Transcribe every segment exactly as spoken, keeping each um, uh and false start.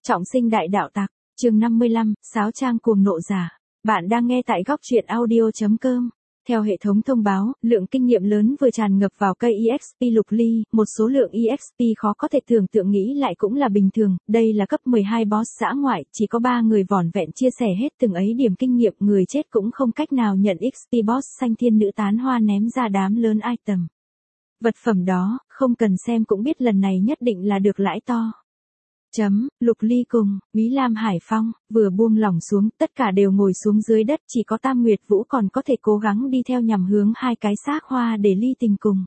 Trọng sinh đại đạo tặc, chương năm mươi lăm, Sáo trang cuồng nộ giả. Bạn đang nghe tại góc truyện audio.com. Theo hệ thống thông báo, lượng kinh nghiệm lớn vừa tràn ngập vào cây e ích pê Lục Ly, một số lượng e ích pê khó có thể tưởng tượng nghĩ lại cũng là bình thường, đây là cấp mười hai boss dã ngoại, chỉ có ba người vỏn vẹn chia sẻ hết từng ấy điểm kinh nghiệm, người chết cũng không cách nào nhận ích pê boss xanh thiên nữ tán hoa ném ra đám lớn item. Vật phẩm đó, không cần xem cũng biết lần này nhất định là được lãi to. Chấm, Lục Ly cùng, Quý Lam Hải Phong, vừa buông lỏng xuống, tất cả đều ngồi xuống dưới đất, chỉ có Tam Nguyệt Vũ còn có thể cố gắng đi theo nhằm hướng hai cái xác Hoa để ly tình cùng.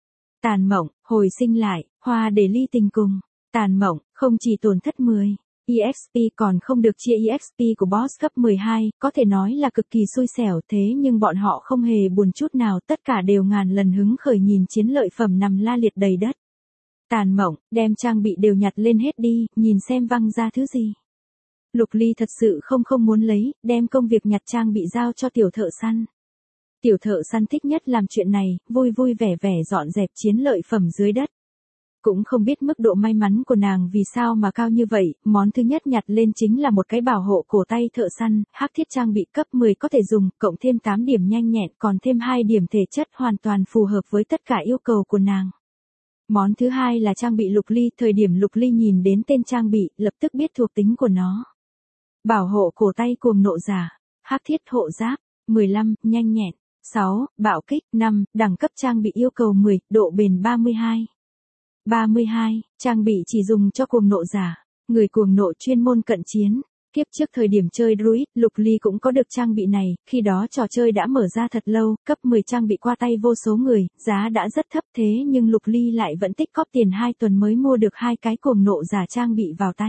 Tàn mộng, hồi sinh lại, Hoa để ly tình cùng, tàn mộng, không chỉ tổn thất mười e ích pê còn không được chia e ích pê của boss cấp mười hai, có thể nói là cực kỳ xui xẻo, thế nhưng bọn họ không hề buồn chút nào, tất cả đều ngàn lần hứng khởi nhìn chiến lợi phẩm nằm la liệt đầy đất. Tàn mộng, đem trang bị đều nhặt lên hết đi, nhìn xem văng ra thứ gì. Lục Ly thật sự không không muốn lấy, đem công việc nhặt trang bị giao cho tiểu thợ săn. Tiểu thợ săn thích nhất làm chuyện này, vui vui vẻ vẻ dọn dẹp chiến lợi phẩm dưới đất. Cũng không biết mức độ may mắn của nàng vì sao mà cao như vậy, món thứ nhất nhặt lên chính là một cái bảo hộ cổ tay thợ săn, hắc thiết trang bị cấp mười có thể dùng, cộng thêm tám điểm nhanh nhẹn, còn thêm hai điểm thể chất hoàn toàn phù hợp với tất cả yêu cầu của nàng. Món thứ hai là trang bị Lục Ly, thời điểm Lục Ly nhìn đến tên trang bị, lập tức biết thuộc tính của nó. Bảo hộ cổ tay cuồng nộ giả, hắc thiết hộ giáp, mười lăm, nhanh nhẹn, sáu, bạo kích, năm, đẳng cấp trang bị yêu cầu mười, độ bền ba mươi hai. ba mươi hai, trang bị chỉ dùng cho cuồng nộ giả, người cuồng nộ chuyên môn cận chiến. Kiếp trước thời điểm chơi Druid, Lục Ly cũng có được trang bị này, khi đó trò chơi đã mở ra thật lâu, cấp mười trang bị qua tay vô số người, giá đã rất thấp thế nhưng Lục Ly lại vẫn tích cóp tiền hai tuần mới mua được hai cái cuồng nộ giả trang bị vào tay.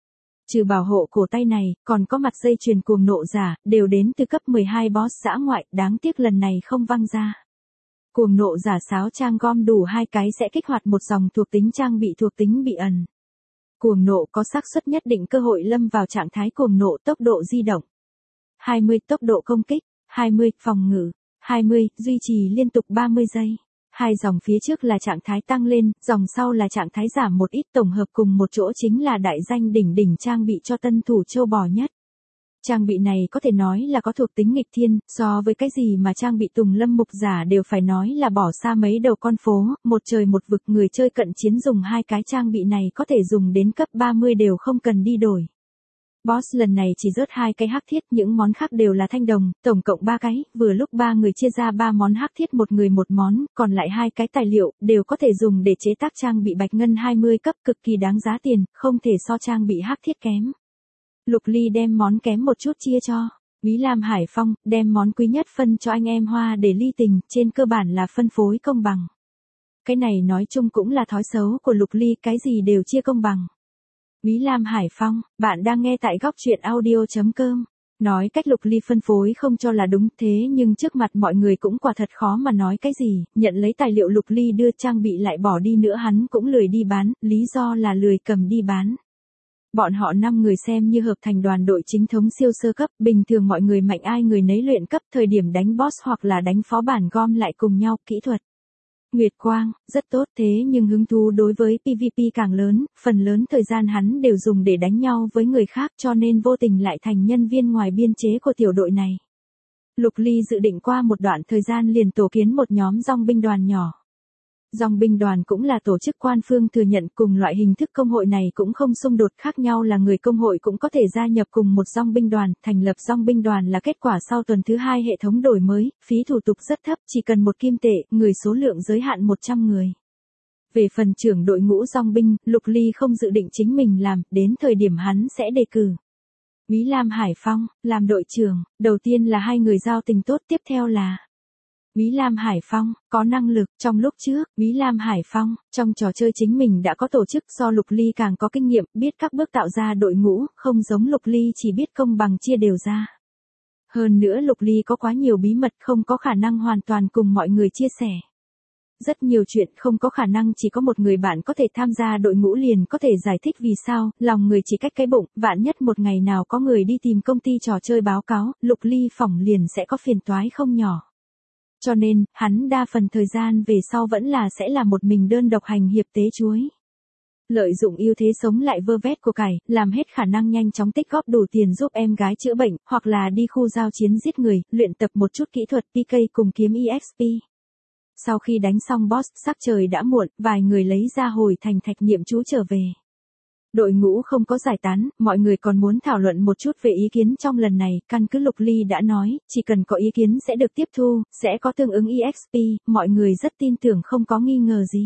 Trừ bảo hộ cổ tay này, còn có mặt dây chuyền cuồng nộ giả, đều đến từ cấp mười hai boss dã ngoại, đáng tiếc lần này không văng ra. Cuồng nộ giả sáo trang gom đủ hai cái sẽ kích hoạt một dòng thuộc tính trang bị thuộc tính bị ẩn. Cuồng nộ có xác suất nhất định cơ hội lâm vào trạng thái cuồng nộ, tốc độ di động hai mươi, tốc độ công kích hai mươi, phòng ngự hai mươi, duy trì liên tục ba mươi giây. Hai dòng phía trước là trạng thái tăng lên, dòng sau là trạng thái giảm một ít, tổng hợp cùng một chỗ chính là đại danh đỉnh đỉnh trang bị cho tân thủ châu bò nhất. Trang bị này có thể nói là có thuộc tính nghịch thiên, so với cái gì mà trang bị Tùng Lâm Mục giả đều phải nói là bỏ xa mấy đầu con phố, một trời một vực, người chơi cận chiến dùng hai cái trang bị này có thể dùng đến cấp ba mươi đều không cần đi đổi. Boss lần này chỉ rớt hai cái hắc thiết, những món khác đều là thanh đồng, tổng cộng ba cái, vừa lúc ba người chia ra ba món hắc thiết, một người một món, còn lại hai cái tài liệu, đều có thể dùng để chế tác trang bị bạch ngân hai mươi cấp, cực kỳ đáng giá tiền, không thể so trang bị hắc thiết kém. Lục Ly đem món kém một chút chia cho Quý Lam Hải Phong, đem món quý nhất phân cho anh em Hoa để ly tình, trên cơ bản là phân phối công bằng. Cái này nói chung cũng là thói xấu của Lục Ly, cái gì đều chia công bằng. Quý Lam Hải Phong, bạn đang nghe tại góc truyện audio.com. Nói cách Lục Ly phân phối không cho là đúng, thế nhưng trước mặt mọi người cũng quả thật khó mà nói cái gì, nhận lấy tài liệu Lục Ly đưa trang bị lại bỏ đi nữa hắn cũng lười đi bán, lý do là lười cầm đi bán. Bọn họ năm người xem như hợp thành đoàn đội chính thống siêu sơ cấp, bình thường mọi người mạnh ai người nấy luyện cấp, thời điểm đánh boss hoặc là đánh phó bản gom lại cùng nhau, kỹ thuật. Nguyệt Quang, rất tốt thế nhưng hứng thú đối với pê vê pê càng lớn, phần lớn thời gian hắn đều dùng để đánh nhau với người khác cho nên vô tình lại thành nhân viên ngoài biên chế của tiểu đội này. Lục Ly dự định qua một đoạn thời gian liền tổ kiến một nhóm dòng binh đoàn nhỏ. Dòng binh đoàn cũng là tổ chức quan phương thừa nhận, cùng loại hình thức công hội này cũng không xung đột, khác nhau là người công hội cũng có thể gia nhập cùng một dòng binh đoàn, thành lập dòng binh đoàn là kết quả sau tuần thứ hai hệ thống đổi mới, phí thủ tục rất thấp, chỉ cần một kim tệ, người số lượng giới hạn một trăm người. Về phần trưởng đội ngũ dòng binh, Lục Ly không dự định chính mình làm, đến thời điểm hắn sẽ đề cử Quý Lam Hải Phong làm đội trưởng, đầu tiên là hai người giao tình tốt, tiếp theo là Quý Lam Hải Phong, có năng lực, trong lúc trước, Quý Lam Hải Phong, trong trò chơi chính mình đã có tổ chức, do Lục Ly càng có kinh nghiệm, biết các bước tạo ra đội ngũ, không giống Lục Ly chỉ biết công bằng chia đều ra. Hơn nữa Lục Ly có quá nhiều bí mật không có khả năng hoàn toàn cùng mọi người chia sẻ. Rất nhiều chuyện không có khả năng chỉ có một người bạn có thể tham gia đội ngũ liền có thể giải thích vì sao, lòng người chỉ cách cái bụng, vạn nhất một ngày nào có người đi tìm công ty trò chơi báo cáo, Lục Ly phỏng liền sẽ có phiền toái không nhỏ. Cho nên, hắn đa phần thời gian về sau vẫn là sẽ là một mình đơn độc hành hiệp tế chuối. Lợi dụng ưu thế sống lại vơ vét của cải, làm hết khả năng nhanh chóng tích góp đủ tiền giúp em gái chữa bệnh, hoặc là đi khu giao chiến giết người, luyện tập một chút kỹ thuật pê ca cùng kiếm e ích pê. Sau khi đánh xong boss, sắc trời đã muộn, vài người lấy ra hồi thành thạch niệm chú trở về. Đội ngũ không có giải tán, mọi người còn muốn thảo luận một chút về ý kiến trong lần này, căn cứ Lục Ly đã nói, chỉ cần có ý kiến sẽ được tiếp thu, sẽ có tương ứng e ích pê, mọi người rất tin tưởng không có nghi ngờ gì.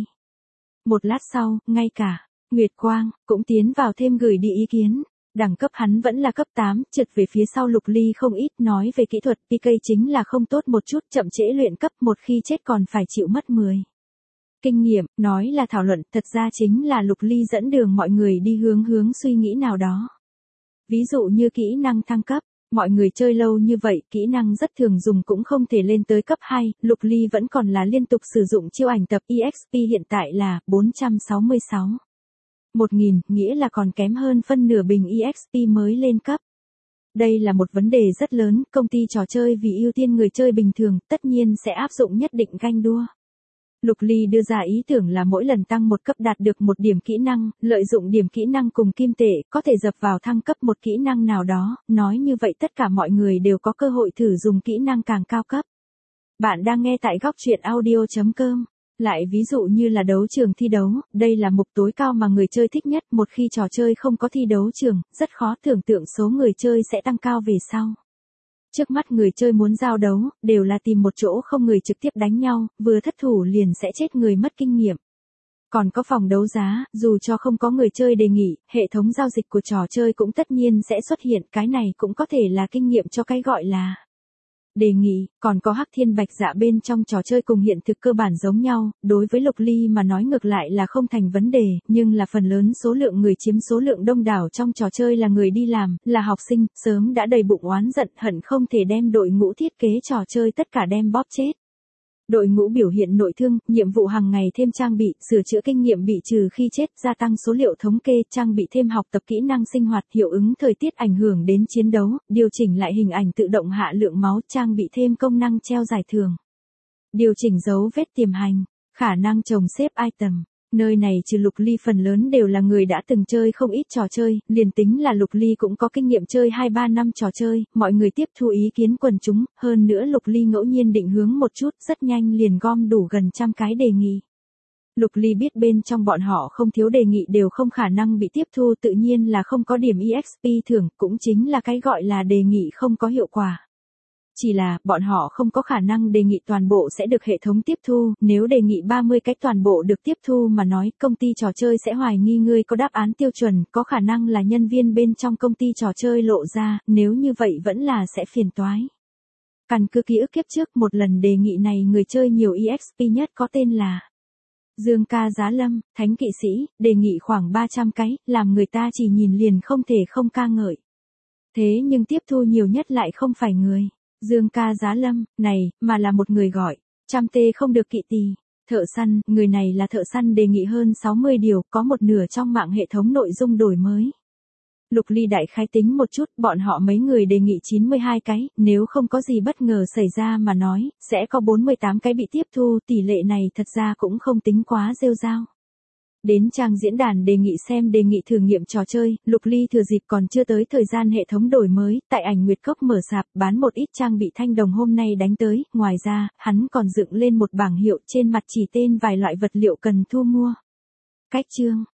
Một lát sau, ngay cả Nguyệt Quang cũng tiến vào thêm gửi đi ý kiến. Đẳng cấp hắn vẫn là cấp tám, trượt về phía sau Lục Ly không ít, nói về kỹ thuật pê ca chính là không tốt một chút, chậm trễ luyện cấp, một khi chết còn phải chịu mất mười. Kinh nghiệm, nói là thảo luận, thật ra chính là Lục Ly dẫn đường mọi người đi hướng hướng suy nghĩ nào đó. Ví dụ như kỹ năng thăng cấp, mọi người chơi lâu như vậy, kỹ năng rất thường dùng cũng không thể lên tới cấp hai, Lục Ly vẫn còn là liên tục sử dụng chiêu ảnh tập e ích pê hiện tại là bốn trăm sáu mươi sáu. một nghìn, nghĩa là còn kém hơn phân nửa bình e ích pê mới lên cấp. Đây là một vấn đề rất lớn, công ty trò chơi vì ưu tiên người chơi bình thường, tất nhiên sẽ áp dụng nhất định ganh đua. Lục Ly đưa ra ý tưởng là mỗi lần tăng một cấp đạt được một điểm kỹ năng, lợi dụng điểm kỹ năng cùng kim tệ, có thể dập vào thăng cấp một kỹ năng nào đó, nói như vậy tất cả mọi người đều có cơ hội thử dùng kỹ năng càng cao cấp. Bạn đang nghe tại góc truyện audio chấm com. Lại ví dụ như là đấu trường thi đấu, đây là mục tối cao mà người chơi thích nhất, một khi trò chơi không có thi đấu trường, rất khó tưởng tượng số người chơi sẽ tăng cao về sau. Trước mắt người chơi muốn giao đấu, đều là tìm một chỗ không người trực tiếp đánh nhau, vừa thất thủ liền sẽ chết người mất kinh nghiệm. Còn có phòng đấu giá, dù cho không có người chơi đề nghị, hệ thống giao dịch của trò chơi cũng tất nhiên sẽ xuất hiện, cái này cũng có thể là kinh nghiệm cho cái gọi là đề nghị. Còn có hắc thiên bạch dạ bên trong trò chơi cùng hiện thực cơ bản giống nhau, đối với Lục Ly mà nói ngược lại là không thành vấn đề, nhưng là phần lớn số lượng người chiếm số lượng đông đảo trong trò chơi là người đi làm, là học sinh, sớm đã đầy bụng oán giận hận không thể đem đội ngũ thiết kế trò chơi tất cả đem bóp chết. Đội ngũ biểu hiện nội thương, nhiệm vụ hàng ngày thêm trang bị, sửa chữa kinh nghiệm bị trừ khi chết, gia tăng số liệu thống kê, trang bị thêm học tập kỹ năng sinh hoạt, hiệu ứng thời tiết ảnh hưởng đến chiến đấu, điều chỉnh lại hình ảnh tự động hạ lượng máu, trang bị thêm công năng treo giải thưởng. Điều chỉnh dấu vết tiềm hành, khả năng trồng xếp item. Nơi này trừ Lục Ly phần lớn đều là người đã từng chơi không ít trò chơi, liền tính là Lục Ly cũng có kinh nghiệm chơi hai ba năm trò chơi, mọi người tiếp thu ý kiến quần chúng, hơn nữa Lục Ly ngẫu nhiên định hướng một chút, rất nhanh liền gom đủ gần trăm cái đề nghị. Lục Ly biết bên trong bọn họ không thiếu đề nghị đều không khả năng bị tiếp thu, tự nhiên là không có điểm e ích pê thưởng, cũng chính là cái gọi là đề nghị không có hiệu quả. Chỉ là, bọn họ không có khả năng đề nghị toàn bộ sẽ được hệ thống tiếp thu, nếu đề nghị ba mươi cái toàn bộ được tiếp thu mà nói, công ty trò chơi sẽ hoài nghi ngươi có đáp án tiêu chuẩn, có khả năng là nhân viên bên trong công ty trò chơi lộ ra, nếu như vậy vẫn là sẽ phiền toái. Căn cứ ký ức kiếp trước, một lần đề nghị này người chơi nhiều e ích pê nhất có tên là Dương Ca Giá Lâm, Thánh Kỵ Sĩ, đề nghị khoảng ba trăm cái, làm người ta chỉ nhìn liền không thể không ca ngợi. Thế nhưng tiếp thu nhiều nhất lại không phải người Dương Ca Giá Lâm này, mà là một người gọi trăm tê không được kỵ tỳ, thợ săn, người này là thợ săn đề nghị hơn sáu mươi điều, có một nửa trong mạng hệ thống nội dung đổi mới. Lục Ly đại khái tính một chút, bọn họ mấy người đề nghị chín mươi hai cái, nếu không có gì bất ngờ xảy ra mà nói, sẽ có bốn mươi tám cái bị tiếp thu, tỷ lệ này thật ra cũng không tính quá rêu rao. Đến trang diễn đàn đề nghị xem đề nghị thử nghiệm trò chơi, Lục Ly thừa dịp còn chưa tới thời gian hệ thống đổi mới, tại ảnh Nguyệt Cốc mở sạp, bán một ít trang bị thanh đồng hôm nay đánh tới, ngoài ra, hắn còn dựng lên một bảng hiệu trên mặt chỉ tên vài loại vật liệu cần thu mua. Cách chương